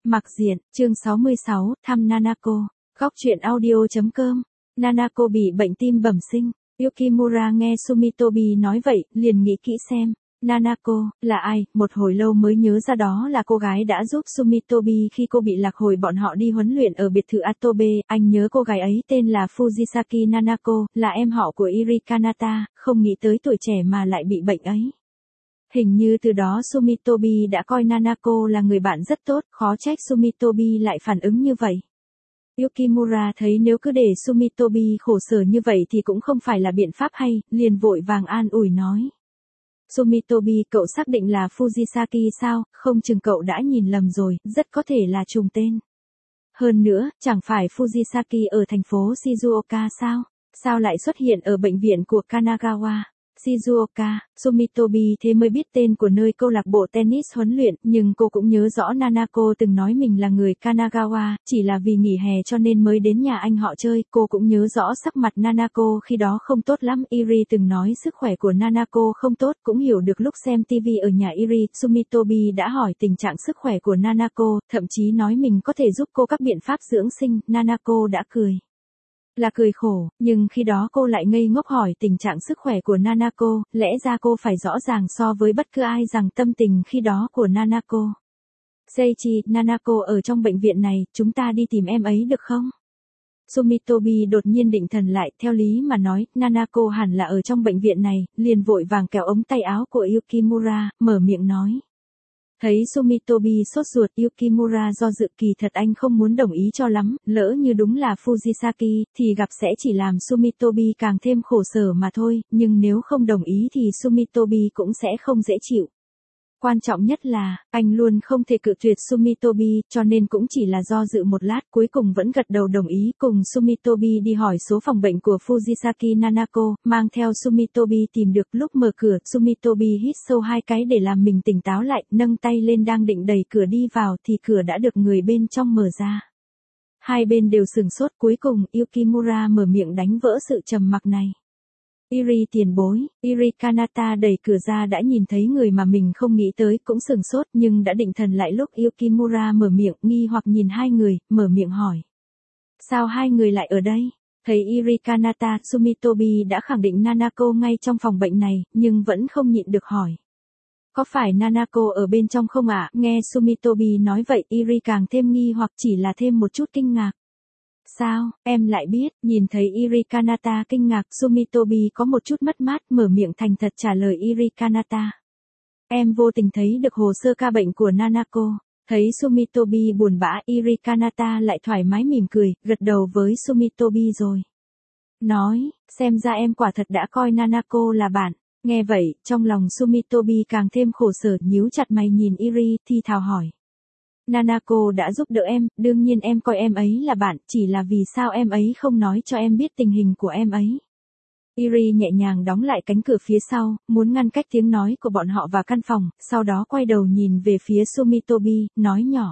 Mặc diện, chương 66, thăm Nanako. Góc truyện audio.com. Nanako bị bệnh tim bẩm sinh. Yukimura nghe Sumitobi nói vậy, liền nghĩ kỹ xem. Nanako, là ai? Một hồi lâu mới nhớ ra đó là cô gái đã giúp Sumitobi khi cô bị lạc hồi bọn họ đi huấn luyện ở biệt thự Atobe. Anh nhớ cô gái ấy tên là Fujisaki Nanako, là em họ của Iri Kanata, không nghĩ tới tuổi trẻ mà lại bị bệnh ấy. Hình như từ đó Sumitobi đã coi Nanako là người bạn rất tốt, khó trách Sumitobi lại phản ứng như vậy. Yukimura thấy nếu cứ để Sumitobi khổ sở như vậy thì cũng không phải là biện pháp hay, liền vội vàng an ủi nói. Sumitobi, cậu xác định là Fujisaki sao? Không chừng cậu đã nhìn lầm rồi, rất có thể là trùng tên. Hơn nữa, chẳng phải Fujisaki ở thành phố Shizuoka sao? Sao lại xuất hiện ở bệnh viện của Kanagawa? Shizuoka, Sumitobi thế mới biết tên của nơi câu lạc bộ tennis huấn luyện, nhưng cô cũng nhớ rõ Nanako từng nói mình là người Kanagawa, chỉ là vì nghỉ hè cho nên mới đến nhà anh họ chơi. Cô cũng nhớ rõ sắc mặt Nanako khi đó không tốt lắm, Iri từng nói sức khỏe của Nanako không tốt, cũng hiểu được lúc xem TV ở nhà Iri, Sumitobi đã hỏi tình trạng sức khỏe của Nanako, thậm chí nói mình có thể giúp cô các biện pháp dưỡng sinh, Nanako đã cười. Là cười khổ, nhưng khi đó cô lại ngây ngốc hỏi tình trạng sức khỏe của Nanako, lẽ ra cô phải rõ ràng so với bất cứ ai rằng tâm tình khi đó của Nanako. Seichi, Nanako ở trong bệnh viện này, chúng ta đi tìm em ấy được không? Sumitobi đột nhiên định thần lại, theo lý mà nói, Nanako hẳn là ở trong bệnh viện này, liền vội vàng kéo ống tay áo của Yukimura, mở miệng nói. Thấy Sumitobi sốt ruột, Yukimura do dự, kỳ thật anh không muốn đồng ý cho lắm, lỡ như đúng là Fujisaki, thì gặp sẽ chỉ làm Sumitobi càng thêm khổ sở mà thôi, nhưng nếu không đồng ý thì Sumitobi cũng sẽ không dễ chịu. Quan trọng nhất là, anh luôn không thể cự tuyệt Sumitobi, cho nên cũng chỉ là do dự một lát, cuối cùng vẫn gật đầu đồng ý cùng Sumitobi đi hỏi số phòng bệnh của Fujisaki Nanako, mang theo Sumitobi tìm được. Lúc mở cửa, Sumitobi hít sâu 2 cái để làm mình tỉnh táo lại, nâng tay lên đang định đẩy cửa đi vào thì cửa đã được người bên trong mở ra. Hai bên đều sửng sốt, cuối cùng Yukimura mở miệng đánh vỡ sự trầm mặc này. Iri tiền bối, Iri Kanata đẩy cửa ra đã nhìn thấy người mà mình không nghĩ tới, cũng sửng sốt nhưng đã định thần lại lúc Yukimura mở miệng, nghi hoặc nhìn hai người, mở miệng hỏi. Sao hai người lại ở đây? Thấy Iri Kanata, Sumitobi đã khẳng định Nanako ngay trong phòng bệnh này, nhưng vẫn không nhịn được hỏi. Có phải Nanako ở bên trong không ạ? Nghe Sumitobi nói vậy, Iri càng thêm nghi hoặc, chỉ là thêm một chút kinh ngạc. Sao, em lại biết? Nhìn thấy Iri Kanata kinh ngạc, Sumitobi có một chút mất mát, mở miệng thành thật trả lời Iri Kanata. Em vô tình thấy được hồ sơ ca bệnh của Nanako. Thấy Sumitobi buồn bã, Iri Kanata lại thoải mái mỉm cười, gật đầu với Sumitobi rồi. Nói, xem ra em quả thật đã coi Nanako là bạn. Nghe vậy, trong lòng Sumitobi càng thêm khổ sở, nhíu chặt mày nhìn Iri, thì thào hỏi. Nanako đã giúp đỡ em, đương nhiên em coi em ấy là bạn, chỉ là vì sao em ấy không nói cho em biết tình hình của em ấy. Iri nhẹ nhàng đóng lại cánh cửa phía sau, muốn ngăn cách tiếng nói của bọn họ vào căn phòng, sau đó quay đầu nhìn về phía Sumitobi, nói nhỏ.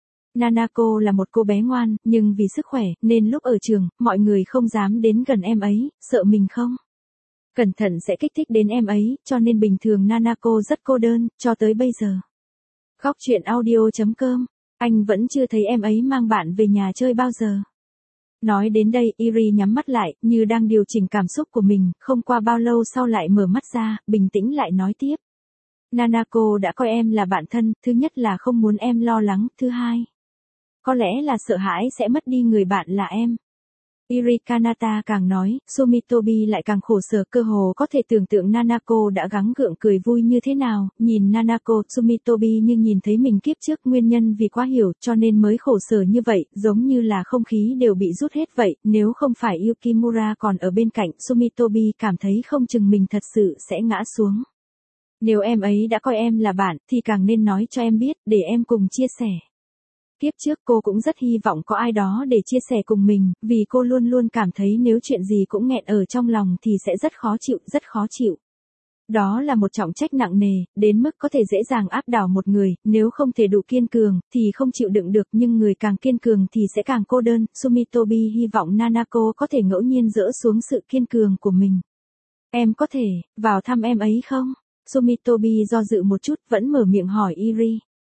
Nanako là một cô bé ngoan, nhưng vì sức khỏe, nên lúc ở trường, mọi người không dám đến gần em ấy, sợ mình không cẩn thận sẽ kích thích đến em ấy, cho nên bình thường Nanako rất cô đơn, cho tới bây giờ. Góc truyện audio.com, anh vẫn chưa thấy em ấy mang bạn về nhà chơi bao giờ. Nói đến đây, Iri nhắm mắt lại, như đang điều chỉnh cảm xúc của mình, không qua bao lâu sau lại mở mắt ra, bình tĩnh lại nói tiếp. Nanako đã coi em là bạn thân, thứ nhất là không muốn em lo lắng, thứ hai, có lẽ là sợ hãi sẽ mất đi người bạn là em. Iri Kanata càng nói, Sumitobi lại càng khổ sở, cơ hồ có thể tưởng tượng Nanako đã gắng gượng cười vui như thế nào, nhìn Nanako, Sumitobi như nhìn thấy mình kiếp trước, nguyên nhân vì quá hiểu, cho nên mới khổ sở như vậy, giống như là không khí đều bị rút hết vậy, nếu không phải Yukimura còn ở bên cạnh, Sumitobi cảm thấy không chừng mình thật sự sẽ ngã xuống. Nếu em ấy đã coi em là bạn, thì càng nên nói cho em biết, để em cùng chia sẻ. Kiếp trước cô cũng rất hy vọng có ai đó để chia sẻ cùng mình, vì cô luôn luôn cảm thấy nếu chuyện gì cũng nghẹn ở trong lòng thì sẽ rất khó chịu, rất khó chịu. Đó là một trọng trách nặng nề, đến mức có thể dễ dàng áp đảo một người, nếu không thể đủ kiên cường, thì không chịu đựng được, nhưng người càng kiên cường thì sẽ càng cô đơn. Sumitobi hy vọng Nanako có thể ngẫu nhiên dỡ xuống sự kiên cường của mình. Em có thể vào thăm em ấy không? Sumitobi do dự một chút, vẫn mở miệng hỏi Iri.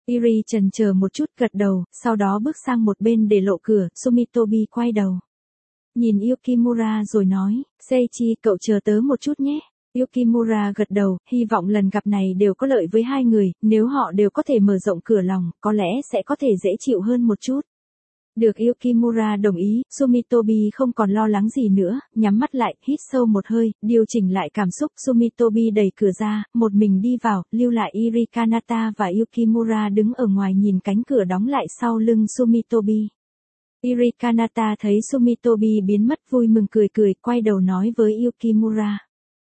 Iri chần chờ một chút gật đầu, sau đó bước sang một bên để lộ cửa, Sumitobi quay đầu. Nhìn Yukimura rồi nói, Seiichi cậu chờ tớ một chút nhé. Yukimura gật đầu, hy vọng lần gặp này đều có lợi với hai người, nếu họ đều có thể mở rộng cửa lòng, có lẽ sẽ có thể dễ chịu hơn một chút. Được Yukimura đồng ý, Sumitobi không còn lo lắng gì nữa, nhắm mắt lại, hít sâu một hơi, điều chỉnh lại cảm xúc. Sumitobi đẩy cửa ra, một mình đi vào, lưu lại Iri Kanata và Yukimura đứng ở ngoài nhìn cánh cửa đóng lại sau lưng Sumitobi. Iri Kanata thấy Sumitobi biến mất vui mừng cười cười, quay đầu nói với Yukimura.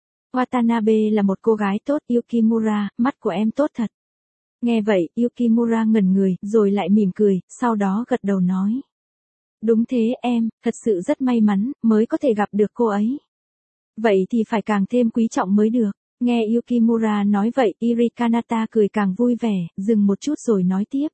Watanabe là một cô gái tốt, Yukimura, mắt của em tốt thật. Nghe vậy, Yukimura ngẩn người, rồi lại mỉm cười, sau đó gật đầu nói. Đúng thế em, thật sự rất may mắn, mới có thể gặp được cô ấy. Vậy thì phải càng thêm quý trọng mới được. Nghe Yukimura nói vậy, Iri Kanata cười càng vui vẻ, dừng một chút rồi nói tiếp.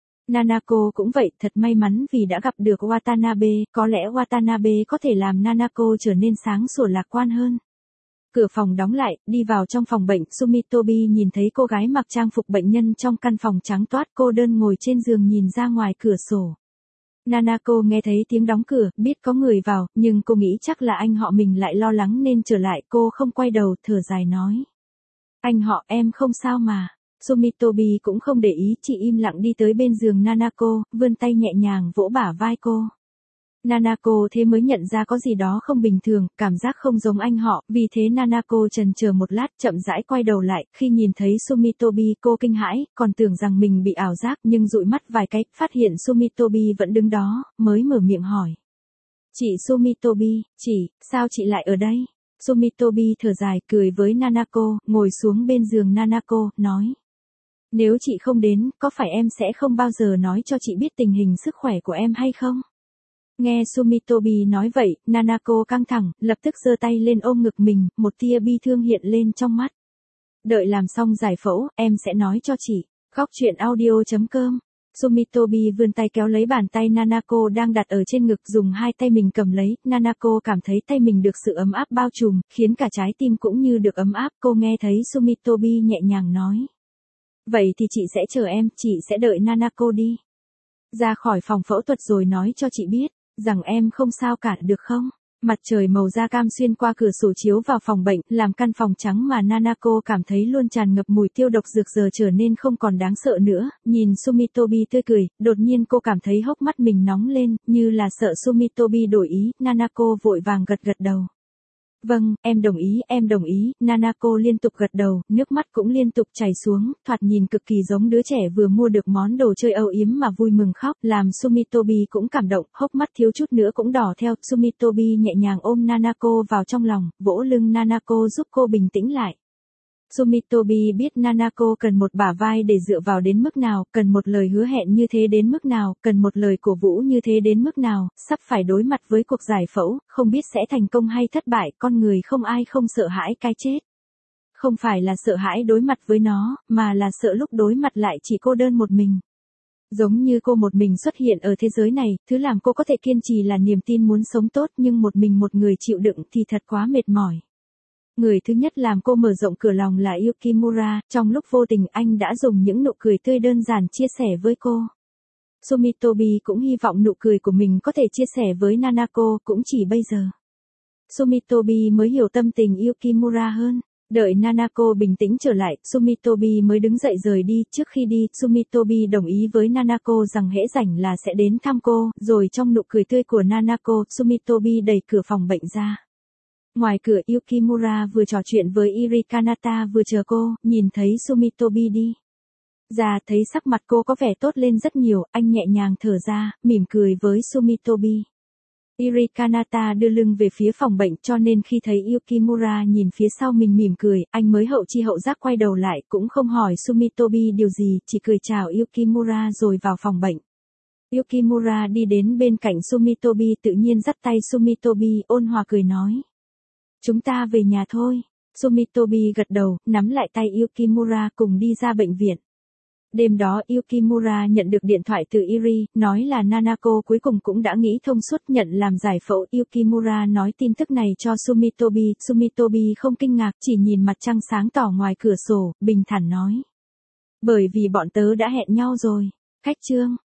Nanako cũng vậy, thật may mắn vì đã gặp được Watanabe, có lẽ Watanabe có thể làm Nanako trở nên sáng sủa lạc quan hơn. Cửa phòng đóng lại, đi vào trong phòng bệnh, Sumitobi nhìn thấy cô gái mặc trang phục bệnh nhân trong căn phòng trắng toát cô đơn ngồi trên giường nhìn ra ngoài cửa sổ. Nanako nghe thấy tiếng đóng cửa, biết có người vào, nhưng cô nghĩ chắc là anh họ mình lại lo lắng nên trở lại, cô không quay đầu, thở dài nói. Anh họ em không sao mà. Sumitobi cũng không để ý, chỉ im lặng đi tới bên giường Nanako, vươn tay nhẹ nhàng vỗ bả vai cô. Nanako thế mới nhận ra có gì đó không bình thường, cảm giác không giống anh họ, vì thế Nanako chần chờ một lát, chậm rãi quay đầu lại, khi nhìn thấy Sumitobi cô kinh hãi, còn tưởng rằng mình bị ảo giác nhưng dụi mắt vài cái, phát hiện Sumitobi vẫn đứng đó, mới mở miệng hỏi. Chị Sumitobi, sao chị lại ở đây? Sumitobi thở dài, cười với Nanako, ngồi xuống bên giường Nanako, nói. Nếu chị không đến, có phải em sẽ không bao giờ nói cho chị biết tình hình sức khỏe của em hay không? Nghe Sumitobi nói vậy, Nanako căng thẳng, lập tức giơ tay lên ôm ngực mình, một tia bi thương hiện lên trong mắt. Đợi làm xong giải phẫu, em sẽ nói cho chị. Góc truyện audio.com. Sumitobi vươn tay kéo lấy bàn tay Nanako đang đặt ở trên ngực, dùng hai tay mình cầm lấy, Nanako cảm thấy tay mình được sự ấm áp bao trùm, khiến cả trái tim cũng như được ấm áp, cô nghe thấy Sumitobi nhẹ nhàng nói. Vậy thì chị sẽ chờ em, chị sẽ đợi Nanako đi ra khỏi phòng phẫu thuật rồi nói cho chị biết, rằng em không sao cả được không? Mặt trời màu da cam xuyên qua cửa sổ chiếu vào phòng bệnh, làm căn phòng trắng mà Nanako cảm thấy luôn tràn ngập mùi tiêu độc dược giờ trở nên không còn đáng sợ nữa, nhìn Sumitobi tươi cười, đột nhiên cô cảm thấy hốc mắt mình nóng lên, như là sợ Sumitobi đổi ý, Nanako vội vàng gật đầu. Vâng, em đồng ý, Nanako liên tục gật đầu, nước mắt cũng liên tục chảy xuống, thoạt nhìn cực kỳ giống đứa trẻ vừa mua được món đồ chơi âu yếm mà vui mừng khóc, làm Sumitobi cũng cảm động, hốc mắt thiếu chút nữa cũng đỏ theo, Sumitobi nhẹ nhàng ôm Nanako vào trong lòng, vỗ lưng Nanako giúp cô bình tĩnh lại. Sumitobi biết Nanako cần một bả vai để dựa vào đến mức nào, cần một lời hứa hẹn như thế đến mức nào, cần một lời cổ vũ như thế đến mức nào, sắp phải đối mặt với cuộc giải phẫu, không biết sẽ thành công hay thất bại, con người không ai không sợ hãi cái chết. Không phải là sợ hãi đối mặt với nó, mà là sợ lúc đối mặt lại chỉ cô đơn một mình. Giống như cô một mình xuất hiện ở thế giới này, thứ làm cô có thể kiên trì là niềm tin muốn sống tốt, nhưng một mình một người chịu đựng thì thật quá mệt mỏi. Người thứ nhất làm cô mở rộng cửa lòng là Yukimura, trong lúc vô tình anh đã dùng những nụ cười tươi đơn giản chia sẻ với cô. Sumitobi cũng hy vọng nụ cười của mình có thể chia sẻ với Nanako, cũng chỉ bây giờ. Sumitobi mới hiểu tâm tình Yukimura hơn. Đợi Nanako bình tĩnh trở lại, Sumitobi mới đứng dậy rời đi, trước khi đi, Sumitobi đồng ý với Nanako rằng hễ rảnh là sẽ đến thăm cô, rồi trong nụ cười tươi của Nanako, Sumitobi đẩy cửa phòng bệnh ra. Ngoài cửa Yukimura vừa trò chuyện với Iri Kanata vừa chờ cô, nhìn thấy Sumitobi đi ra thấy sắc mặt cô có vẻ tốt lên rất nhiều, anh nhẹ nhàng thở ra, mỉm cười với Sumitobi. Iri Kanata đưa lưng về phía phòng bệnh cho nên khi thấy Yukimura nhìn phía sau mình mỉm cười, anh mới hậu chi hậu giác quay đầu lại, cũng không hỏi Sumitobi điều gì, chỉ cười chào Yukimura rồi vào phòng bệnh. Yukimura đi đến bên cạnh Sumitobi tự nhiên dắt tay Sumitobi ôn hòa cười nói. Chúng ta về nhà thôi. Sumitobi gật đầu, nắm lại tay Yukimura cùng đi ra bệnh viện. Đêm đó Yukimura nhận được điện thoại từ Iri, nói là Nanako cuối cùng cũng đã nghĩ thông suốt nhận làm giải phẫu. Yukimura nói tin tức này cho Sumitobi, Sumitobi không kinh ngạc, chỉ nhìn mặt trăng sáng tỏ ngoài cửa sổ, bình thản nói. Bởi vì bọn tớ đã hẹn nhau rồi. Khách trương.